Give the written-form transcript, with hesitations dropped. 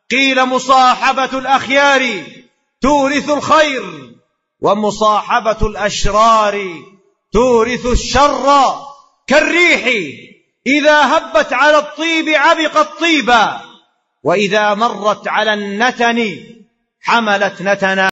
قيل مصاحبة الأخيار تورث الخير، ومصاحبة الأشرار تورث الشر. كالريح إذا هبت على الطيب عبقت طيبا، وإذا مرت على النتن حملت نتنا.